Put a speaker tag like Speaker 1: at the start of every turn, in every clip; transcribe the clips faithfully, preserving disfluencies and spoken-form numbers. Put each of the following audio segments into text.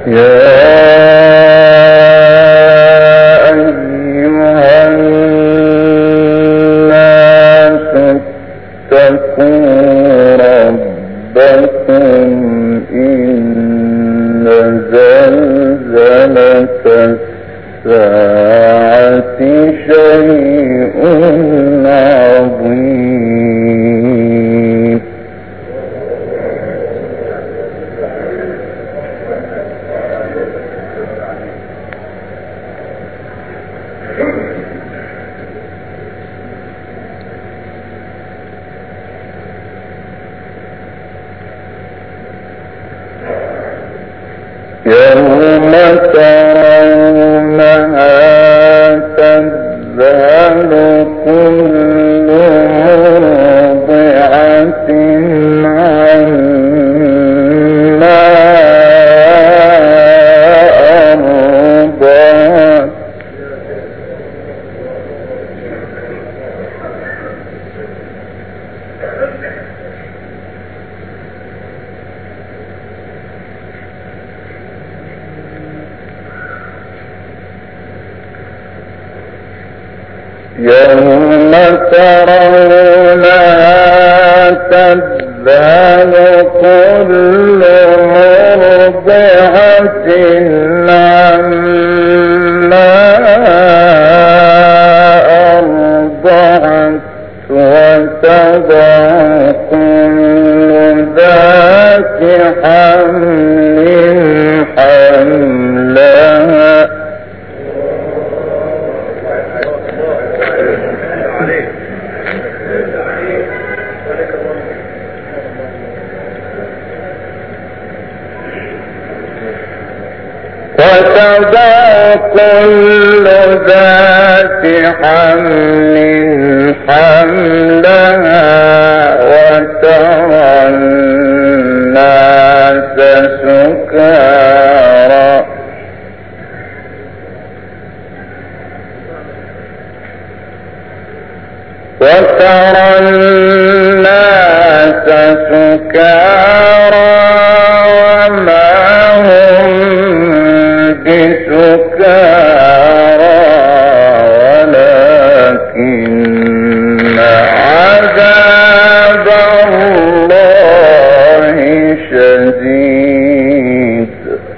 Speaker 1: يوم ترونها تذهل كل مرضعة عما أرضعت وتضع كل ذات حمل حملها وتضع كل ذات حمل حملها وترى الناس سكارى وترى الناس سكارى وما هم بسكارى ولكن عذاب الله شديد.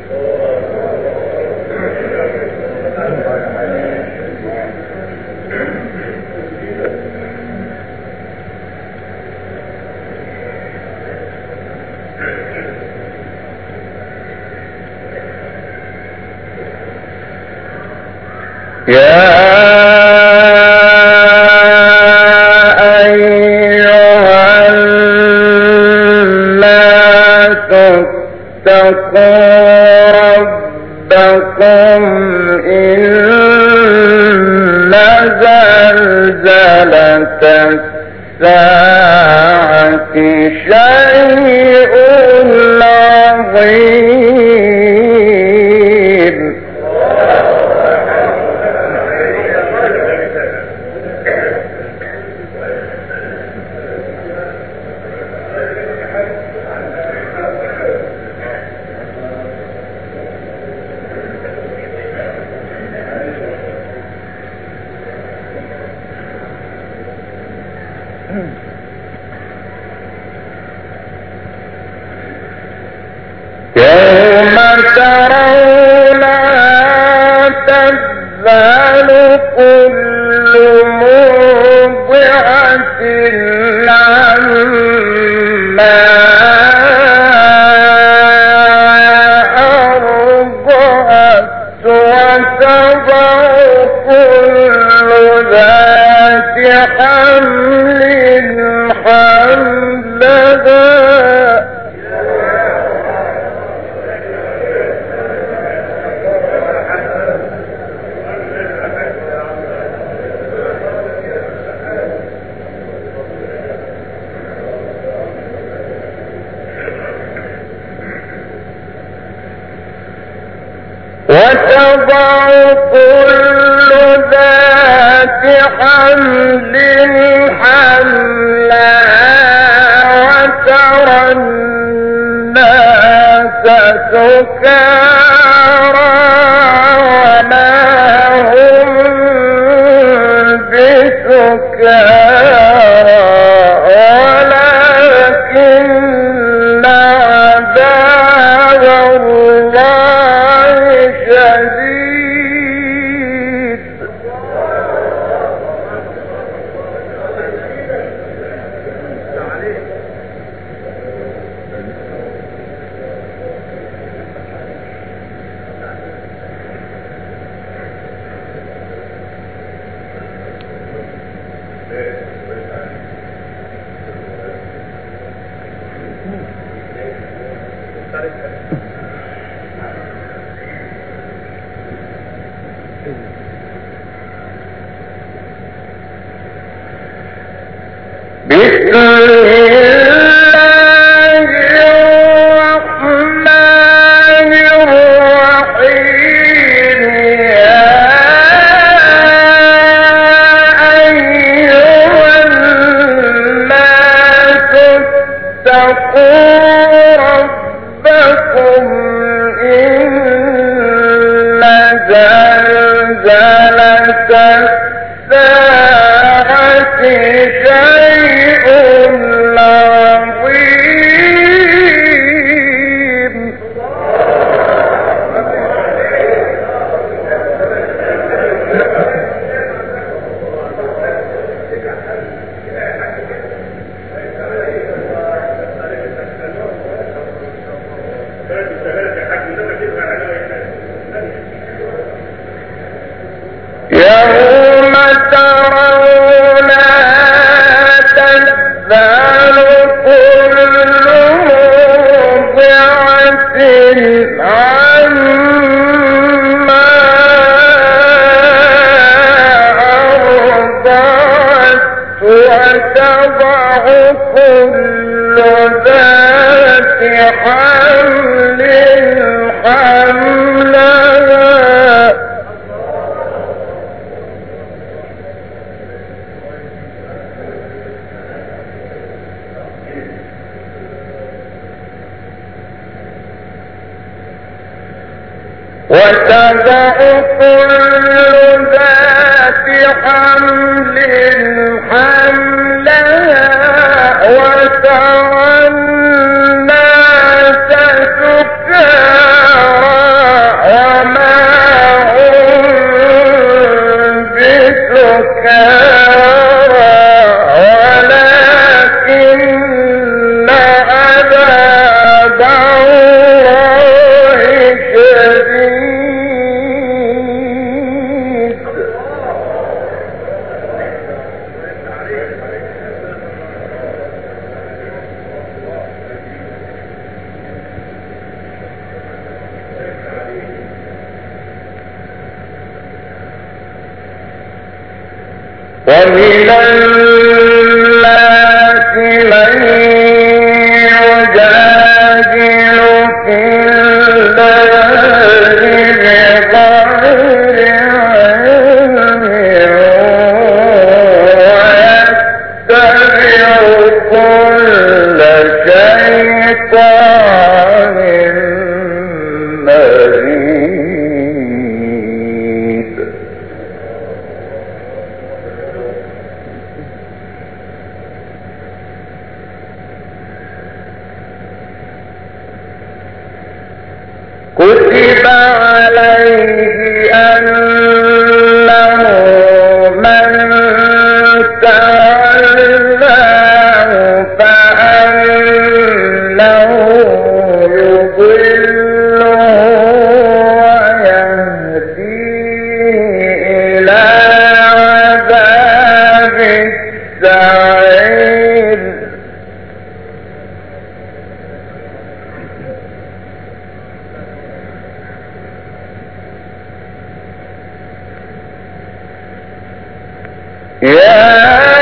Speaker 1: يا أيها الناس اتقوا ربكم إن زلزلة الساعة شيء عظيم. يوم ترونها تذهل كل مرضعة عما أرضعت وتضع كل ذات حمل حملها وتضع كل ذات حمل حملها وترى الناس سكارى وما هم بسكارى ولكن عذاب الله شديد. بسم الله الرحمن الرحيم. يا أيها الناس اتقوا ربكم إن زلزلة الساعة شيء عظيم. يوم ترونها تذهل كل مرضعة عما أرضعت وتضع كل ذات حمل حملها. وتضع كل ذات حمل حملها وترى الناس سكارى وما هم بسكارى ولكن عذاب الله شديد. ومن الناس من يجادل في الله بغير علم ويتبع كل شيطان مريد. كتب عليه أنه من تولاه فأنه يضله ويهديه إلى عذاب السعير. يا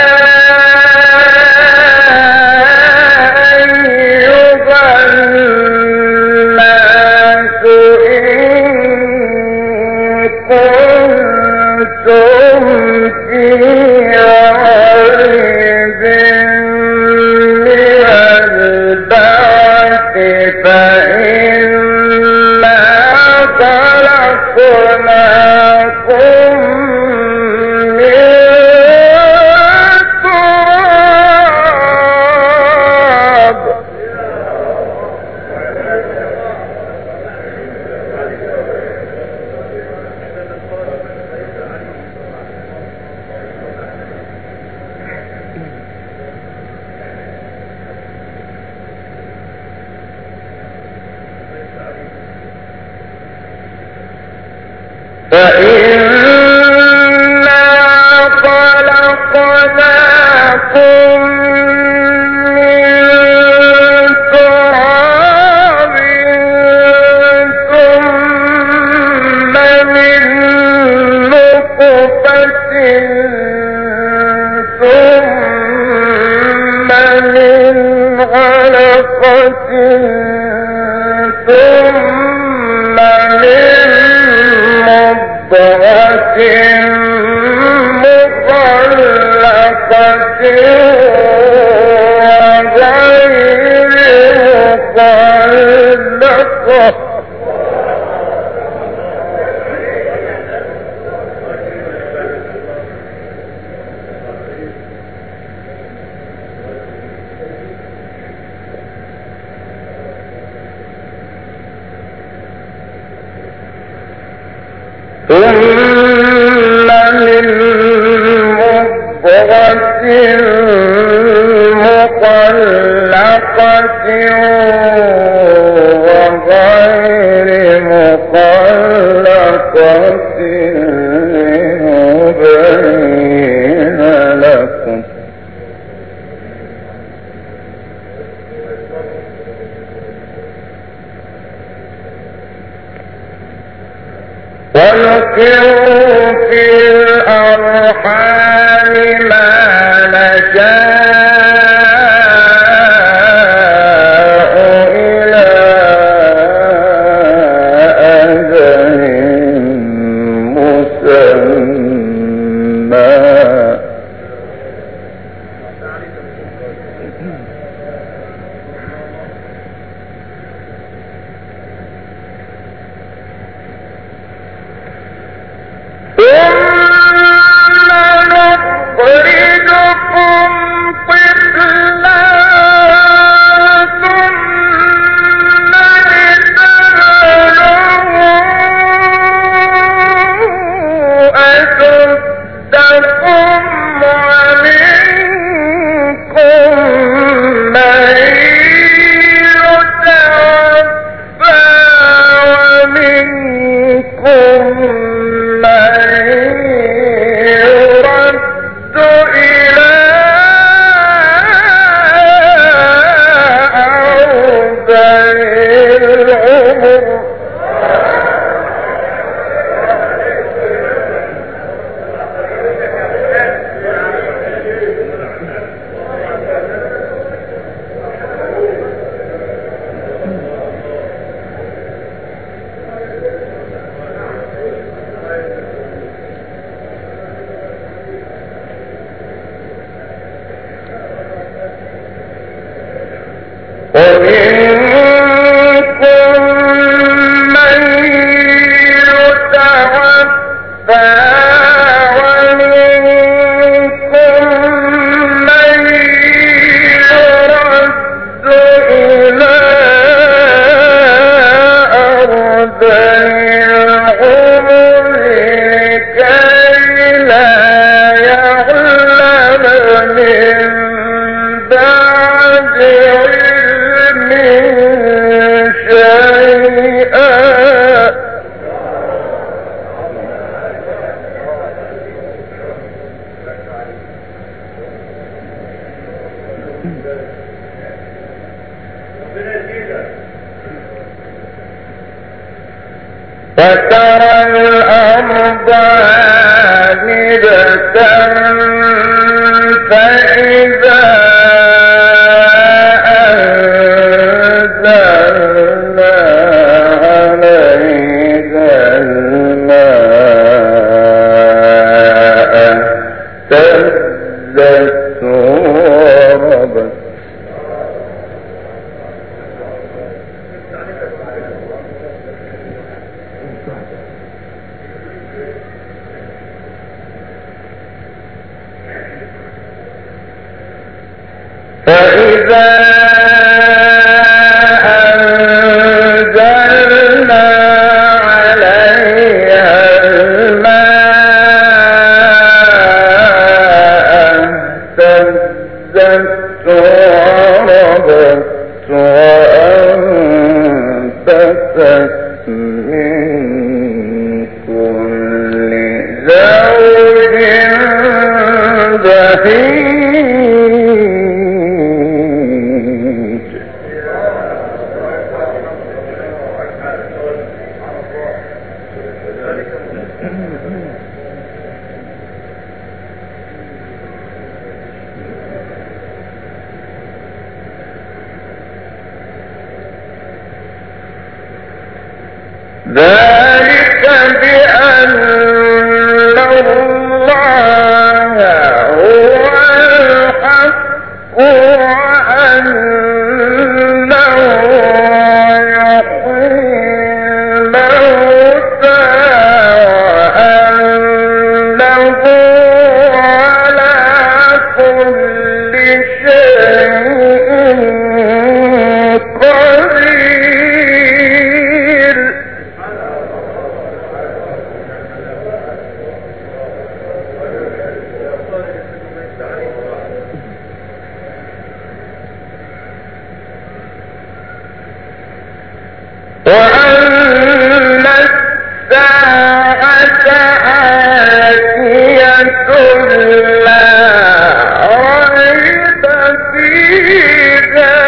Speaker 1: أيها الناس إن كنتم في ريب من البعث فإن خلقناكم من تراب فإنا خلقناكم من تراب ثم من نطفة ثم من علقة ثم من مضغة مخلقة وغير مخلقة ثم من مضغة مخلقة وغير مخلقة لنبين لكم ونقر في الأرحام ما نشاء إلى أجل مسمى فترى الأرض هامدة فإذا أنزلنا عليها الماء اهتزت وربت ذلك بأن الله هو الحق وأنه يحيي الموتى وأنه على كل شيء قدير. وأن الساعة آتية لا ريب فيها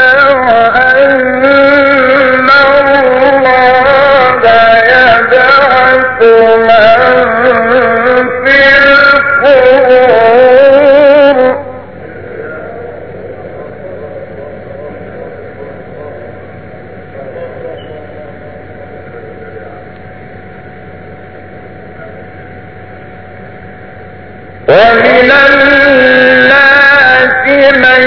Speaker 1: وأن الله يبعث من في القبور. ومن الناس من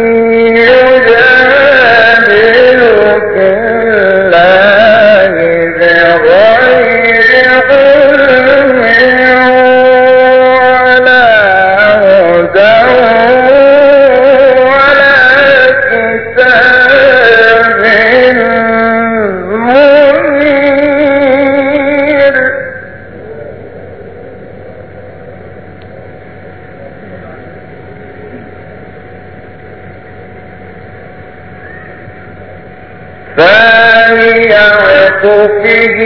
Speaker 1: يجادل في الله بغير علم ولا هدى ولا كتاب منير. ثاني عطفه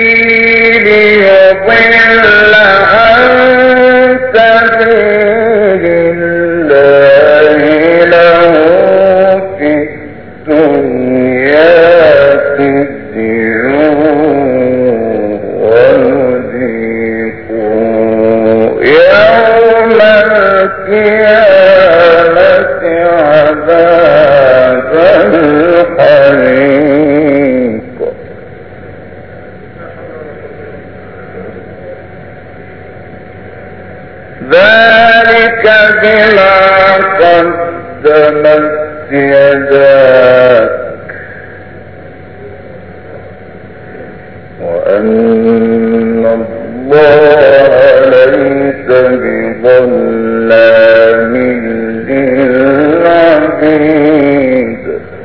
Speaker 1: ليضل عن سبيل الله له في الدنيا خزي ونذيقه يوم القيامة عذاب الحريق. ذلك بما قدمت يداك وأن الله ليس بظلام للعبيد.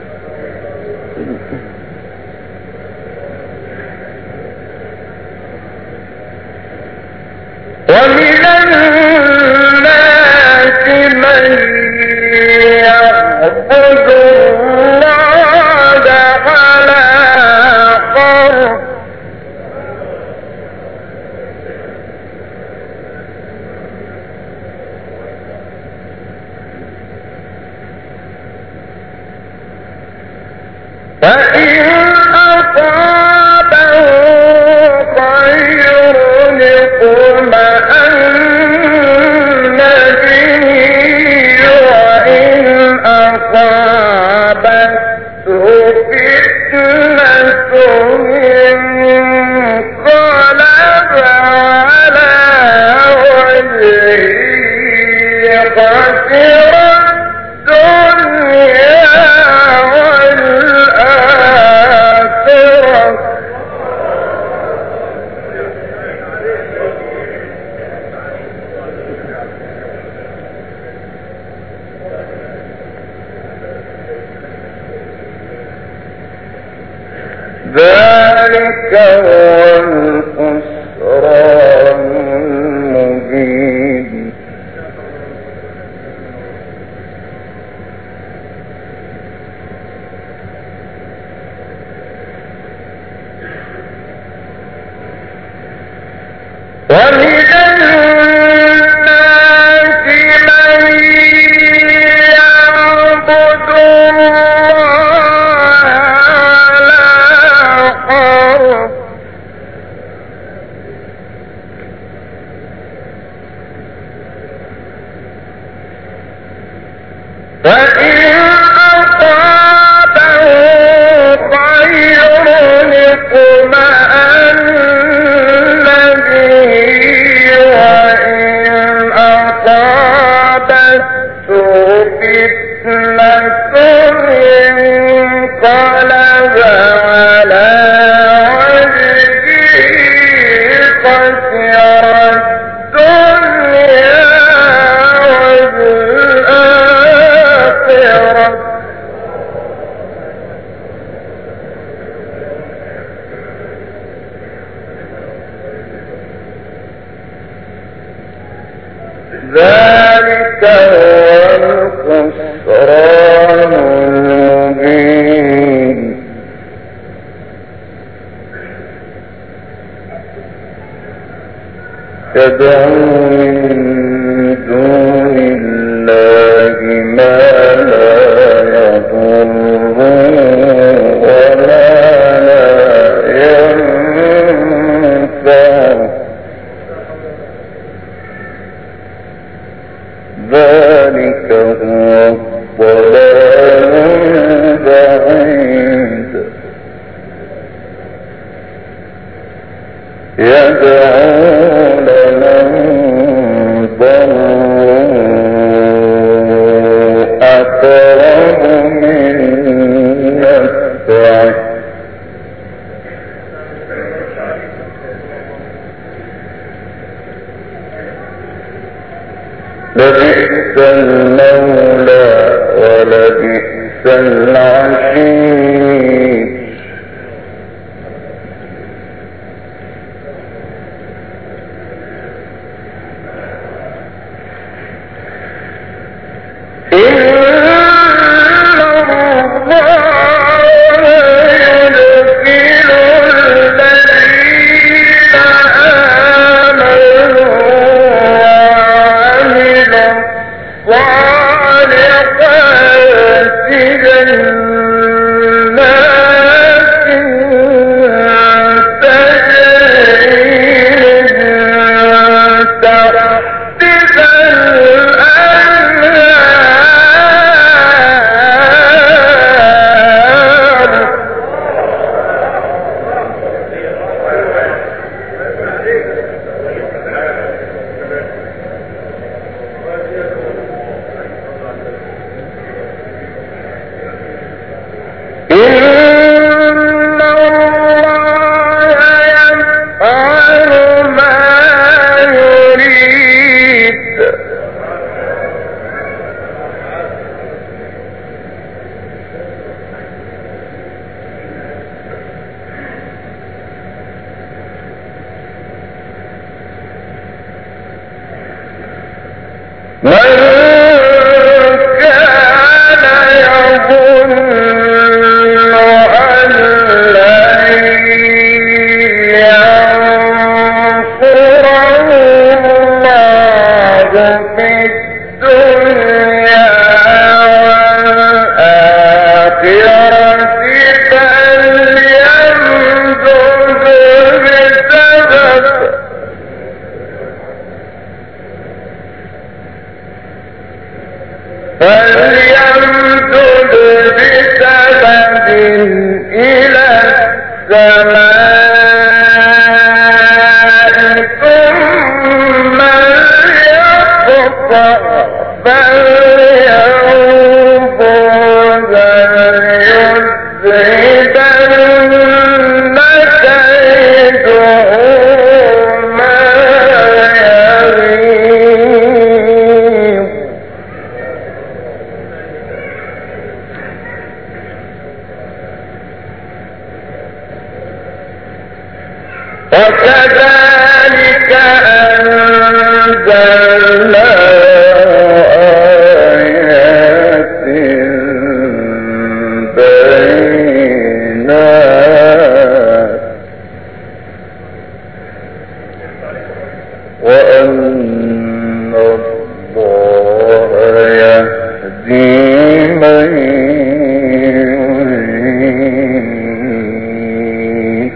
Speaker 1: ومن الناس من يعبد الله على حرف فإن أصابه خير اطمأن به وإن أصابته فتنة انقلب على وجهه خسر الدنيا والآخرة. ذلك هو الخسران المبين. يدعو من دون الله ما لا يضره ولا لا ينفعه. ذلك هو الضلال البعيد. يدعو لمن ضره أقرب من نفعه. لبئس المولى ولبئس العشير. وكذلك أنزلنا آيات بينات وأن الله يهدي من يريد.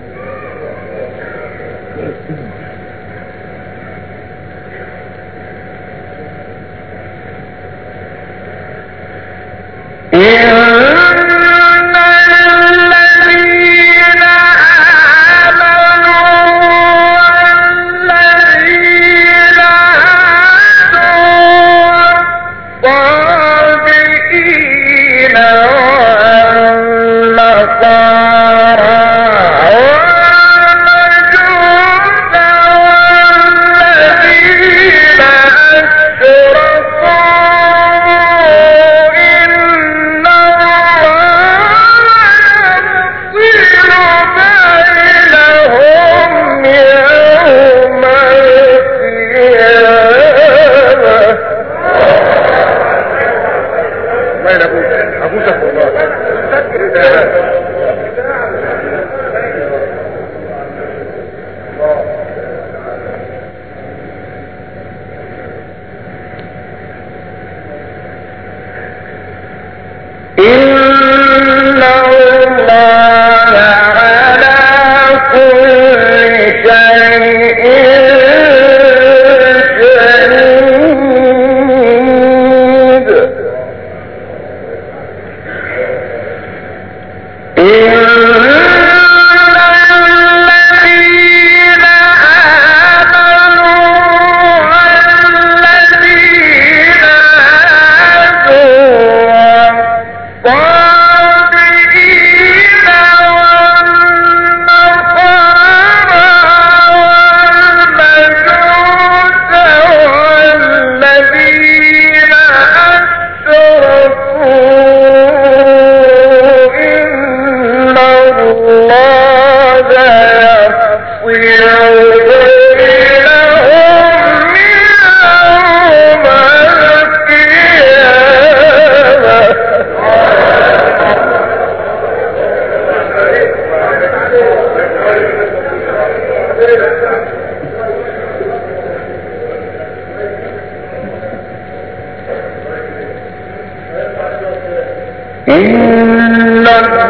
Speaker 1: إن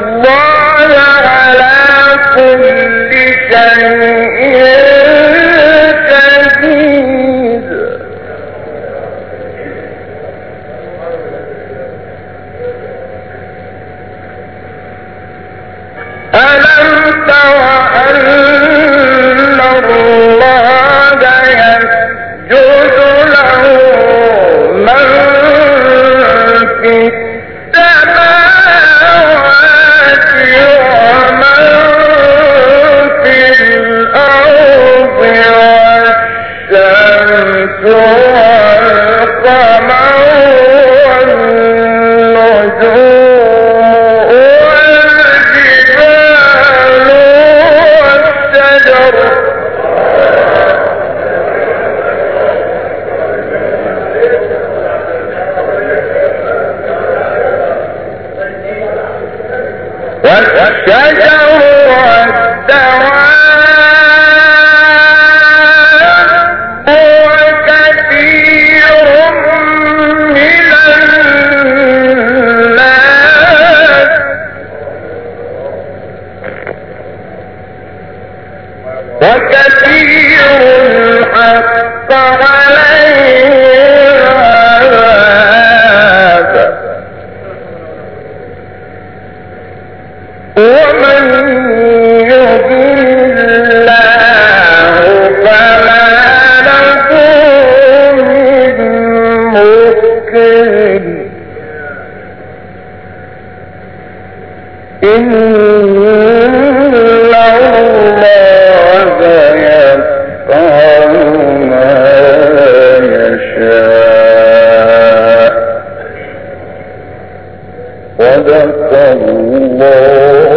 Speaker 1: الله على كل شيء شهيد. ألم تر أن الله يسجد له من في السماوات ومن في الأرض والشمس والقمر والنجوم والجبال والشجر والشجر والدواب وكثير من الناس وكثير حق عليه العذاب ومن يضلل الله فما له من مكرم. إن الله يفعل ما يشاء. صدق الله